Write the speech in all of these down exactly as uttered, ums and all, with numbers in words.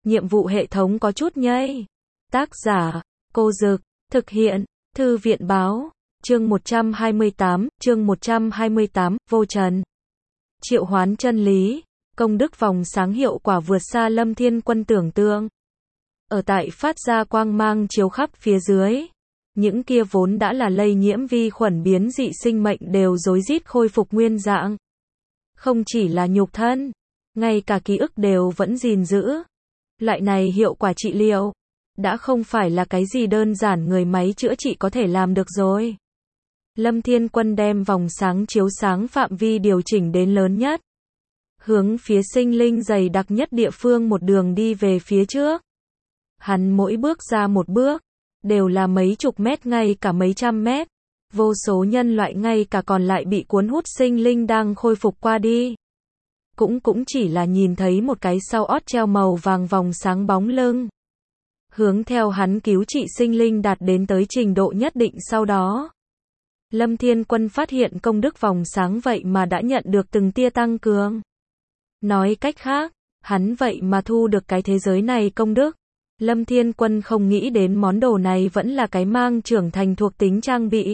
nhiệm vụ hệ thống có chút nhây. Tác giả, Cô Dực, thực hiện, Thư viện Báo, chương một trăm hai mươi tám, chương một trăm hai mươi tám, Vô Trần. Triệu hoán chân lý, công đức vòng sáng hiệu quả vượt xa Lâm Thiên Quân tưởng tượng. Ở tại phát ra quang mang chiếu khắp phía dưới, những kia vốn đã là lây nhiễm vi khuẩn biến dị sinh mệnh đều rối rít khôi phục nguyên dạng. Không chỉ là nhục thân, ngay cả ký ức đều vẫn gìn giữ. Loại này hiệu quả trị liệu, đã không phải là cái gì đơn giản người máy chữa trị có thể làm được rồi. Lâm Thiên Quân đem vòng sáng chiếu sáng phạm vi điều chỉnh đến lớn nhất. Hướng phía sinh linh dày đặc nhất địa phương một đường đi về phía trước. Hắn mỗi bước ra một bước, đều là mấy chục mét ngay cả mấy trăm mét. Vô số nhân loại ngay cả còn lại bị cuốn hút sinh linh đang khôi phục qua đi. Cũng cũng chỉ là nhìn thấy một cái sau ót treo màu vàng vòng sáng bóng lưng. Hướng theo hắn cứu trị sinh linh đạt đến tới trình độ nhất định sau đó. Lâm Thiên Quân phát hiện công đức vòng sáng vậy mà đã nhận được từng tia tăng cường. Nói cách khác, hắn vậy mà thu được cái thế giới này công đức. Lâm Thiên Quân không nghĩ đến món đồ này vẫn là cái mang trưởng thành thuộc tính trang bị.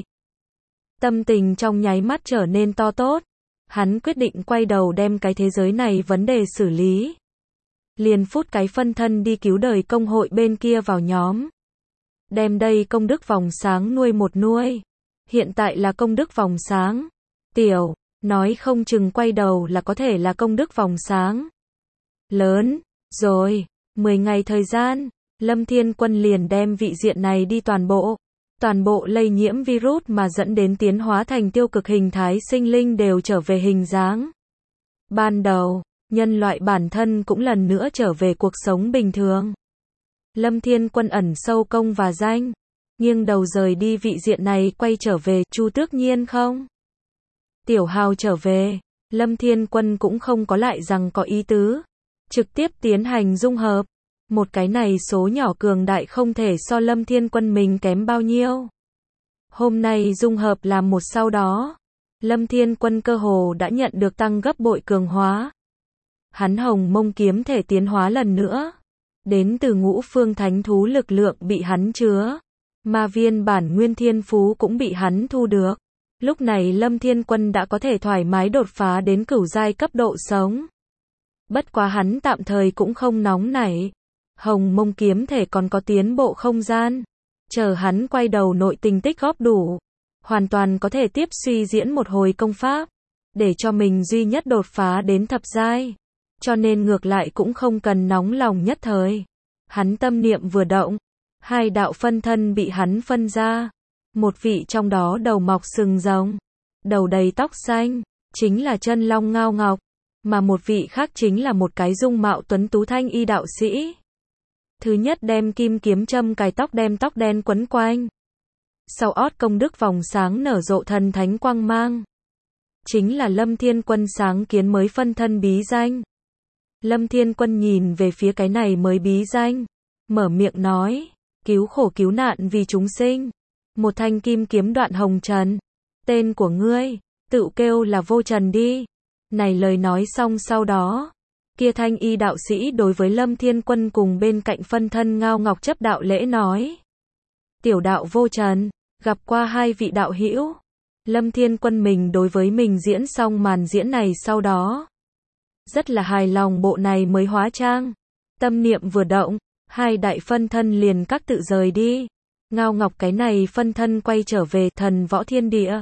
Tâm tình trong nháy mắt trở nên to tốt. Hắn quyết định quay đầu đem cái thế giới này vấn đề xử lý. Liền phút cái phân thân đi cứu đời công hội bên kia vào nhóm. Đem đây công đức vòng sáng nuôi một nuôi. Hiện tại là công đức vòng sáng. Tiểu, nói không chừng quay đầu là có thể là công đức vòng sáng. Lớn, rồi, mười ngày thời gian, Lâm Thiên Quân liền đem vị diện này đi toàn bộ. Toàn bộ lây nhiễm virus mà dẫn đến tiến hóa thành tiêu cực hình thái sinh linh đều trở về hình dáng. Ban đầu, nhân loại bản thân cũng lần nữa trở về cuộc sống bình thường. Lâm Thiên Quân ẩn sâu công và danh, nghiêng đầu rời đi vị diện này quay trở về, Chu Tước Nhiên không? Tiểu Hào trở về, Lâm Thiên Quân cũng không có lại rằng có ý tứ, trực tiếp tiến hành dung hợp. Một cái này số nhỏ cường đại không thể so Lâm Thiên Quân mình kém bao nhiêu. Hôm nay dung hợp làm một sau đó, Lâm Thiên Quân cơ hồ đã nhận được tăng gấp bội cường hóa. Hắn hồng mông kiếm thể tiến hóa lần nữa. Đến từ ngũ phương thánh thú lực lượng bị hắn chứa. Ma viên bản nguyên thiên phú cũng bị hắn thu được. Lúc này Lâm Thiên Quân đã có thể thoải mái đột phá đến cửu giai cấp độ sống. Bất quá hắn tạm thời cũng không nóng nảy. Hồng mông kiếm thể còn có tiến bộ không gian. Chờ hắn quay đầu nội tình tích góp đủ. Hoàn toàn có thể tiếp suy diễn một hồi công pháp. Để cho mình duy nhất đột phá đến thập giai. Cho nên ngược lại cũng không cần nóng lòng nhất thời. Hắn tâm niệm vừa động. Hai đạo phân thân bị hắn phân ra. Một vị trong đó đầu mọc sừng rồng. Đầu đầy tóc xanh. Chính là chân long ngao ngọc. Mà một vị khác chính là một cái dung mạo tuấn tú thanh y đạo sĩ. Thứ nhất đem kim kiếm châm cài tóc đem tóc đen quấn quanh. Sau ót công đức vòng sáng nở rộ thần thánh quang mang. Chính là Lâm Thiên Quân sáng kiến mới phân thân bí danh. Lâm Thiên Quân nhìn về phía cái này mới bí danh. Mở miệng nói. Cứu khổ cứu nạn vì chúng sinh. Một thanh kim kiếm đoạn hồng trần. Tên của ngươi, tự kêu là Vô Trần đi. Này lời nói xong sau đó. Kia thanh y đạo sĩ đối với Lâm Thiên Quân cùng bên cạnh phân thân ngao ngọc chấp đạo lễ nói. Tiểu đạo Vô Trần, gặp qua hai vị đạo hữu. Lâm Thiên Quân mình đối với mình diễn xong màn diễn này sau đó. Rất là hài lòng bộ này mới hóa trang. Tâm niệm vừa động, hai đại phân thân liền các tự rời đi. Ngao ngọc cái này phân thân quay trở về thần võ thiên địa.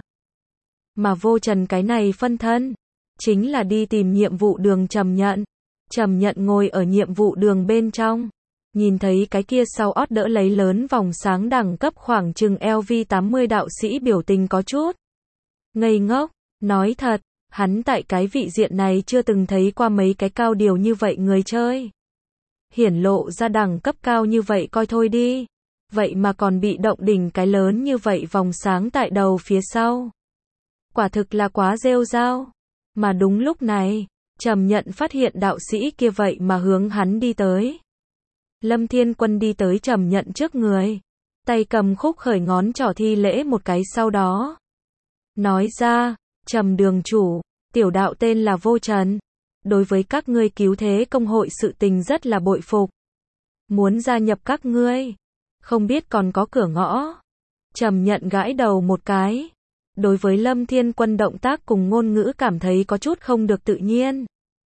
Mà Vô Trần cái này phân thân, chính là đi tìm nhiệm vụ đường Trầm Nhận. Trầm Nhận ngồi ở nhiệm vụ đường bên trong. Nhìn thấy cái kia sau ót đỡ lấy lớn vòng sáng đẳng cấp khoảng chừng L V tám mươi đạo sĩ biểu tình có chút ngây ngốc. Nói thật, hắn tại cái vị diện này chưa từng thấy qua mấy cái cao điều như vậy người chơi. Hiển lộ ra đẳng cấp cao như vậy coi thôi đi. Vậy mà còn bị động đỉnh cái lớn như vậy vòng sáng tại đầu phía sau. Quả thực là quá rêu rao. Mà đúng lúc này, Trầm Nhận phát hiện đạo sĩ kia vậy mà hướng hắn đi tới. Lâm Thiên Quân đi tới Trầm Nhận trước người. Tay cầm khúc khởi ngón trỏ thi lễ một cái sau đó. Nói ra, Trầm đường chủ, tiểu đạo tên là Vô Trần. Đối với các ngươi cứu thế công hội sự tình rất là bội phục. muốn gia nhập các ngươi, không biết còn có cửa ngõ. Trầm Nhận gãi đầu một cái. Đối với Lâm Thiên Quân động tác cùng ngôn ngữ cảm thấy có chút không được tự nhiên.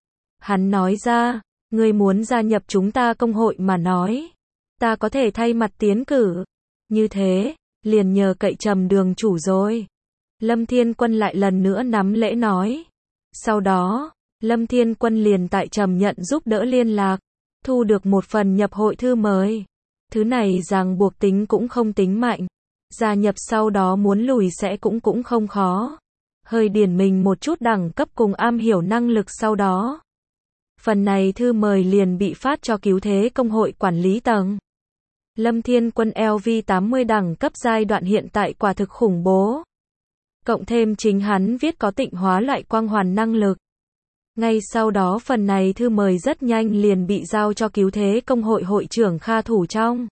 Hắn nói ra, ngươi muốn gia nhập chúng ta công hội mà nói, ta có thể thay mặt tiến cử. Như thế, liền nhờ cậy Trầm đường chủ rồi. Lâm Thiên Quân lại lần nữa nắm lễ nói. Sau đó, Lâm Thiên Quân liền tại Trầm Nhận giúp đỡ liên lạc, thu được một phần nhập hội thư mời. Thứ này ràng buộc tính cũng không tính mạnh. Gia nhập sau đó muốn lùi sẽ cũng cũng không khó. Hơi điển mình một chút đẳng cấp cùng am hiểu năng lực sau đó. Phần này thư mời liền bị phát cho cứu thế công hội quản lý tầng. Lâm Thiên Quân L V tám mươi đẳng cấp giai đoạn hiện tại quả thực khủng bố. Cộng thêm chính hắn viết có tịnh hóa loại quang hoàn năng lực. Ngay sau đó phần này thư mời rất nhanh liền bị giao cho cứu thế công hội hội trưởng Kha Thủ trong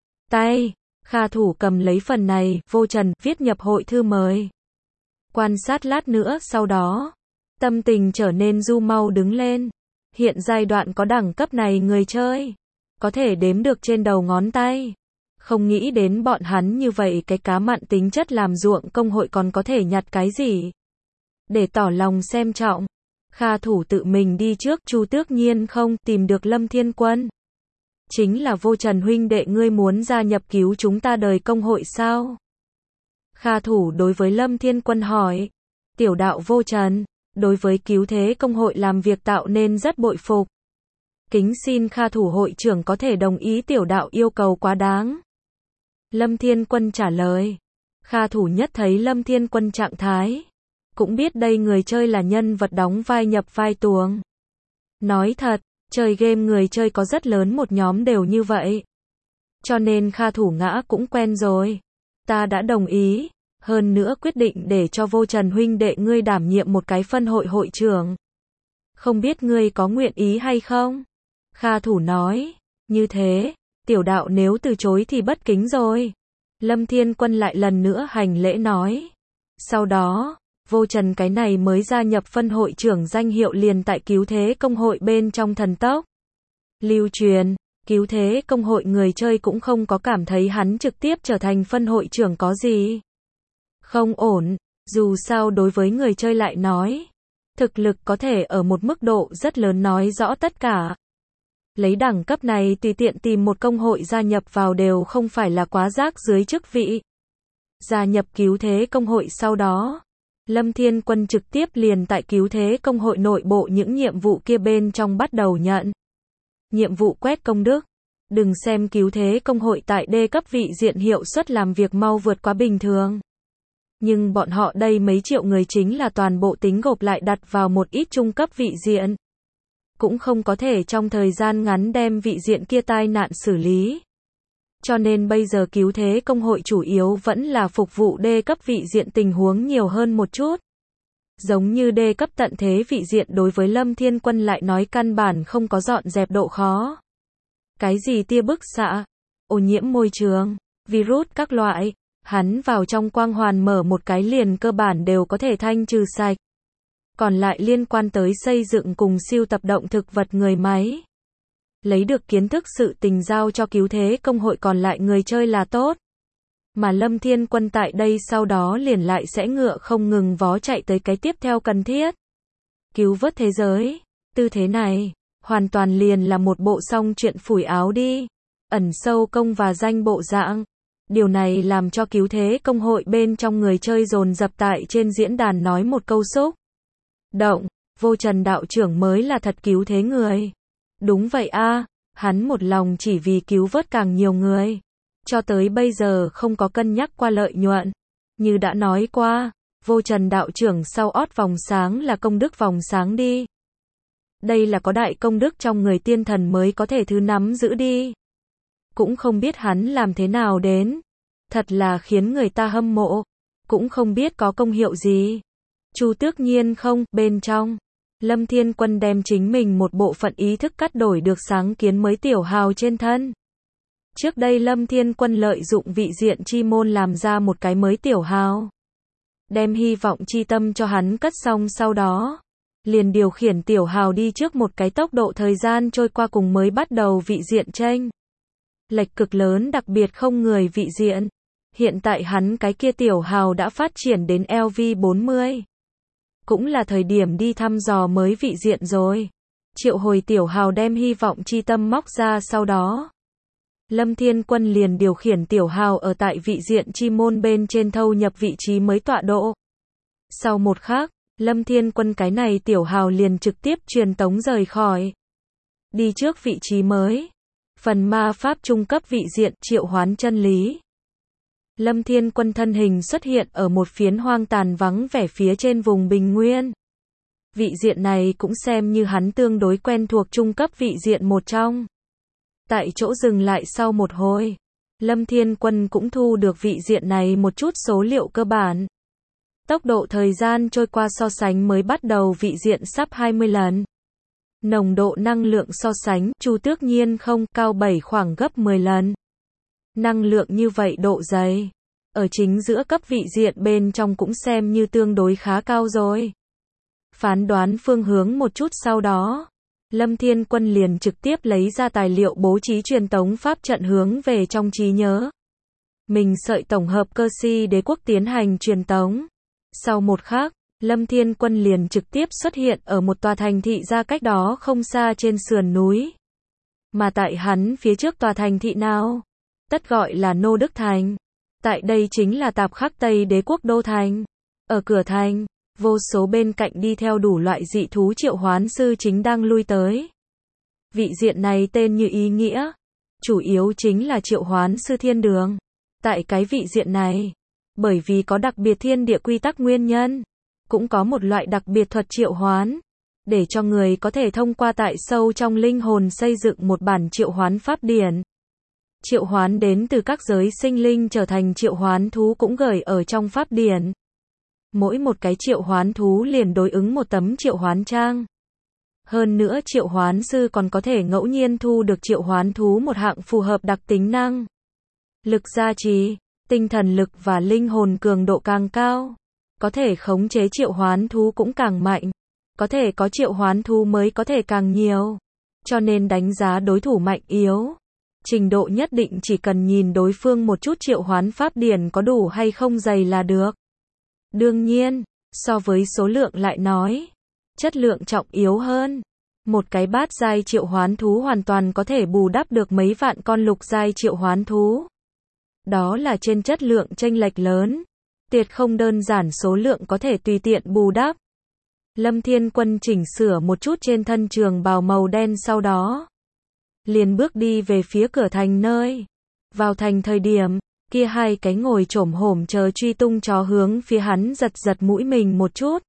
tay. Kha Thủ cầm lấy phần này, vô trần, viết nhập hội thư mời. Quan sát lát nữa sau đó, tâm tình trở nên du mau đứng lên. Hiện giai đoạn có đẳng cấp này người chơi, có thể đếm được trên đầu ngón tay. Không nghĩ đến bọn hắn như vậy cái cá mặn tính chất làm ruộng công hội còn có thể nhặt cái gì. Để tỏ lòng xem trọng, Kha Thủ tự mình đi trước, Chu Tước Nhiên không tìm được Lâm Thiên Quân. Chính là Vô Trần huynh đệ, ngươi muốn gia nhập cứu chúng ta đời công hội sao? Kha Thủ đối với Lâm Thiên Quân hỏi. Tiểu đạo Vô Trần, đối với cứu thế công hội làm việc tạo nên rất bội phục. Kính xin Kha Thủ hội trưởng có thể đồng ý tiểu đạo yêu cầu quá đáng. Lâm Thiên Quân trả lời. Kha Thủ nhất thấy Lâm Thiên Quân trạng thái, cũng biết đây người chơi là nhân vật đóng vai nhập vai tuồng. Nói thật, chơi game người chơi có rất lớn một nhóm đều như vậy. Cho nên Kha Thủ ngã cũng quen rồi. Ta đã đồng ý, hơn nữa quyết định để cho Vô Trần huynh đệ ngươi đảm nhiệm một cái phân hội hội trưởng. Không biết ngươi có nguyện ý hay không? Kha Thủ nói, như thế, tiểu đạo nếu từ chối thì bất kính rồi. Lâm Thiên Quân lại lần nữa hành lễ nói. Sau đó, Vô Trần cái này mới gia nhập phân hội trưởng danh hiệu liền tại cứu thế công hội bên trong thần tốc lưu truyền. Cứu thế công hội người chơi cũng không có cảm thấy hắn trực tiếp trở thành phân hội trưởng có gì không ổn. Dù sao đối với người chơi lại nói, thực lực có thể ở một mức độ rất lớn nói rõ tất cả. Lấy đẳng cấp này tùy tiện tìm một công hội gia nhập vào đều không phải là quá rác dưới chức vị. Gia nhập cứu thế công hội sau đó, Lâm Thiên Quân trực tiếp liền tại cứu thế công hội nội bộ những nhiệm vụ kia bên trong bắt đầu nhận. Nhiệm vụ quét công đức. Đừng xem cứu thế công hội tại D cấp vị diện hiệu suất làm việc mau vượt quá bình thường. Nhưng bọn họ đây mấy triệu người chính là toàn bộ tính gộp lại đặt vào một ít trung cấp vị diện. Cũng không có thể trong thời gian ngắn đem vị diện kia tai nạn xử lý. Cho nên bây giờ cứu thế công hội chủ yếu vẫn là phục vụ D cấp vị diện tình huống nhiều hơn một chút. Giống như D cấp tận thế vị diện đối với Lâm Thiên Quân lại nói căn bản không có dọn dẹp độ khó. Cái gì tia bức xạ, ô nhiễm môi trường, virus các loại, hắn vào trong quang hoàn mở một cái liền cơ bản đều có thể thanh trừ sạch. Còn lại liên quan tới xây dựng cùng siêu tập động thực vật người máy. Lấy được kiến thức sự tình giao cho cứu thế công hội còn lại người chơi là tốt. Mà Lâm Thiên Quân tại đây sau đó liền lại sẽ ngựa không ngừng vó chạy tới cái tiếp theo cần thiết. Cứu vớt thế giới. Tư thế này, hoàn toàn liền là một bộ song chuyện phủi áo đi. Ẩn sâu công và danh bộ dạng. Điều này làm cho cứu thế công hội bên trong người chơi dồn dập tại trên diễn đàn nói một câu xúc động, Vô Trần đạo trưởng mới là thật cứu thế người. Đúng vậy a, hắn một lòng chỉ vì cứu vớt càng nhiều người. Cho tới bây giờ không có cân nhắc qua lợi nhuận. Như đã nói qua, Vô Trần đạo trưởng sau ót vòng sáng là công đức vòng sáng đi. Đây là có đại công đức trong người tiên thần mới có thể thứ nắm giữ đi. Cũng không biết hắn làm thế nào đến. Thật là khiến người ta hâm mộ. Cũng không biết có công hiệu gì. Chu Tước Nhiên không, bên trong. Lâm Thiên Quân đem chính mình một bộ phận ý thức cắt đổi được sáng kiến mới tiểu hào trên thân. Trước đây Lâm Thiên Quân lợi dụng vị diện chi môn làm ra một cái mới tiểu hào. Đem hy vọng chi tâm cho hắn cất xong sau đó. Liền điều khiển tiểu hào đi trước một cái tốc độ thời gian trôi qua cùng mới bắt đầu vị diện tranh. lệch cực lớn đặc biệt không người vị diện. Hiện tại hắn cái kia tiểu hào đã phát triển đến L V bốn mươi. Cũng là thời điểm đi thăm dò mới vị diện rồi. Triệu hồi tiểu hào đem hy vọng chi tâm móc ra sau đó. Lâm Thiên Quân liền điều khiển tiểu hào ở tại vị diện chi môn bên trên thâu nhập vị trí mới tọa độ. Sau một khắc, Lâm Thiên Quân cái này tiểu hào liền trực tiếp truyền tống rời khỏi. Đi trước vị trí mới. Phần ma pháp trung cấp vị diện triệu hoán chân lý. Lâm Thiên Quân thân hình xuất hiện ở một phiến hoang tàn vắng vẻ phía trên vùng bình nguyên. Vị diện này cũng xem như hắn tương đối quen thuộc trung cấp vị diện một trong. Tại chỗ dừng lại sau một hồi, Lâm Thiên Quân cũng thu được vị diện này một chút số liệu cơ bản. Tốc độ thời gian trôi qua so sánh mới bắt đầu vị diện sắp hai mươi lần. Nồng độ năng lượng so sánh Chu Tước Nhiên không cao bảy khoảng gấp mười lần. Năng lượng như vậy độ dày, ở chính giữa cấp vị diện bên trong cũng xem như tương đối khá cao rồi. Phán đoán phương hướng một chút sau đó, Lâm Thiên Quân liền trực tiếp lấy ra tài liệu bố trí truyền tống pháp trận hướng về trong trí nhớ. Mình sợi tổng hợp cơ si đế quốc tiến hành truyền tống. Sau một khắc, Lâm Thiên Quân liền trực tiếp xuất hiện ở một tòa thành thị ra cách đó không xa trên sườn núi. Mà tại hắn phía trước tòa thành thị nào? Tất gọi là Nô Đức Thành. Tại đây chính là Tạp Khắc Tây đế quốc đô thành. Ở cửa thành, vô số bên cạnh đi theo đủ loại dị thú triệu hoán sư chính đang lui tới. Vị diện này tên như ý nghĩa, chủ yếu chính là triệu hoán sư thiên đường. Tại cái vị diện này, bởi vì có đặc biệt thiên địa quy tắc nguyên nhân, cũng có một loại đặc biệt thuật triệu hoán, để cho người có thể thông qua tại sâu trong linh hồn xây dựng một bản triệu hoán pháp điển. Triệu hoán đến từ các giới sinh linh trở thành triệu hoán thú cũng gửi ở trong pháp điển. Mỗi một cái triệu hoán thú liền đối ứng một tấm triệu hoán trang. Hơn nữa triệu hoán sư còn có thể ngẫu nhiên thu được triệu hoán thú một hạng phù hợp đặc tính năng. Lực gia trì, tinh thần lực và linh hồn cường độ càng cao. Có thể khống chế triệu hoán thú cũng càng mạnh. Có thể có triệu hoán thú mới có thể càng nhiều. Cho nên đánh giá đối thủ mạnh yếu. Trình độ nhất định chỉ cần nhìn đối phương một chút triệu hoán pháp điển có đủ hay không dày là được. Đương nhiên, so với số lượng lại nói, chất lượng trọng yếu hơn. Một cái bát giai triệu hoán thú hoàn toàn có thể bù đắp được mấy vạn con lục giai triệu hoán thú. Đó là trên chất lượng chênh lệch lớn. Tuyệt không đơn giản số lượng có thể tùy tiện bù đắp. Lâm Thiên Quân chỉnh sửa một chút trên thân trường bào màu đen sau đó. Liền bước đi về phía cửa thành nơi. Vào thành thời điểm, kia hai cái ngồi chổm hổm chờ truy tung chó hướng phía hắn giật giật mũi mình một chút.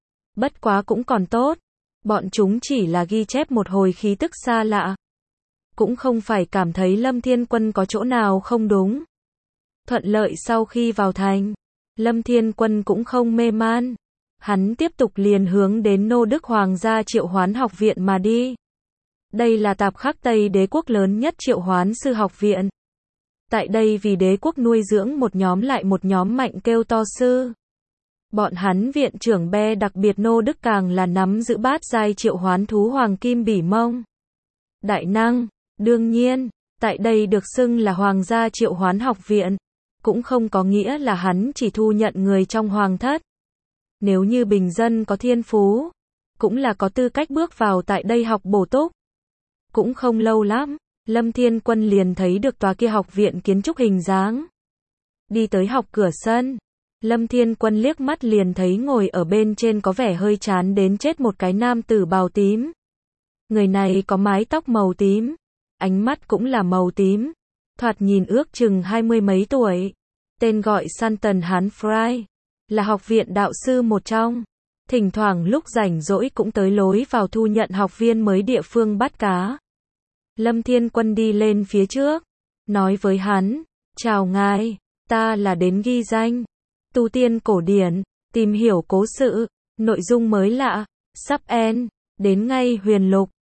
Bất quá cũng còn tốt. Bọn chúng chỉ là ghi chép một hồi khí tức xa lạ. Cũng không phải cảm thấy Lâm Thiên Quân có chỗ nào không đúng. Thuận lợi sau khi vào thành, Lâm Thiên Quân cũng không mê man. Hắn tiếp tục liền hướng đến Nô Đức Hoàng gia triệu hoán học viện mà đi. Đây là Tạp Khắc Tây đế quốc lớn nhất triệu hoán sư học viện. Tại đây vì đế quốc nuôi dưỡng một nhóm lại một nhóm mạnh kêu to sư. Bọn hắn viện trưởng be đặc biệt Nô Đức càng là nắm giữ bát giai triệu hoán thú Hoàng Kim Bỉ Mông. Đại năng, đương nhiên, tại đây được xưng là Hoàng gia triệu hoán học viện. Cũng không có nghĩa là hắn chỉ thu nhận người trong hoàng thất. Nếu như bình dân có thiên phú, cũng là có tư cách bước vào tại đây học bổ túc. Cũng không lâu lắm, Lâm Thiên Quân liền thấy được tòa kia học viện kiến trúc hình dáng. Đi tới học cửa sân, Lâm Thiên Quân liếc mắt liền thấy ngồi ở bên trên có vẻ hơi chán đến chết một cái nam tử bào tím. Người này có mái tóc màu tím, ánh mắt cũng là màu tím, thoạt nhìn ước chừng hai mươi mấy tuổi. Tên gọi Santon Hán Fry, là học viện đạo sư một trong. Thỉnh thoảng lúc rảnh rỗi cũng tới lối vào thu nhận học viên mới địa phương bắt cá. Lâm Thiên Quân đi lên phía trước, nói với hắn, chào ngài, ta là đến ghi danh, tu tiên cổ điển, tìm hiểu cố sự, nội dung mới lạ, sắp end, đến ngay huyền lục.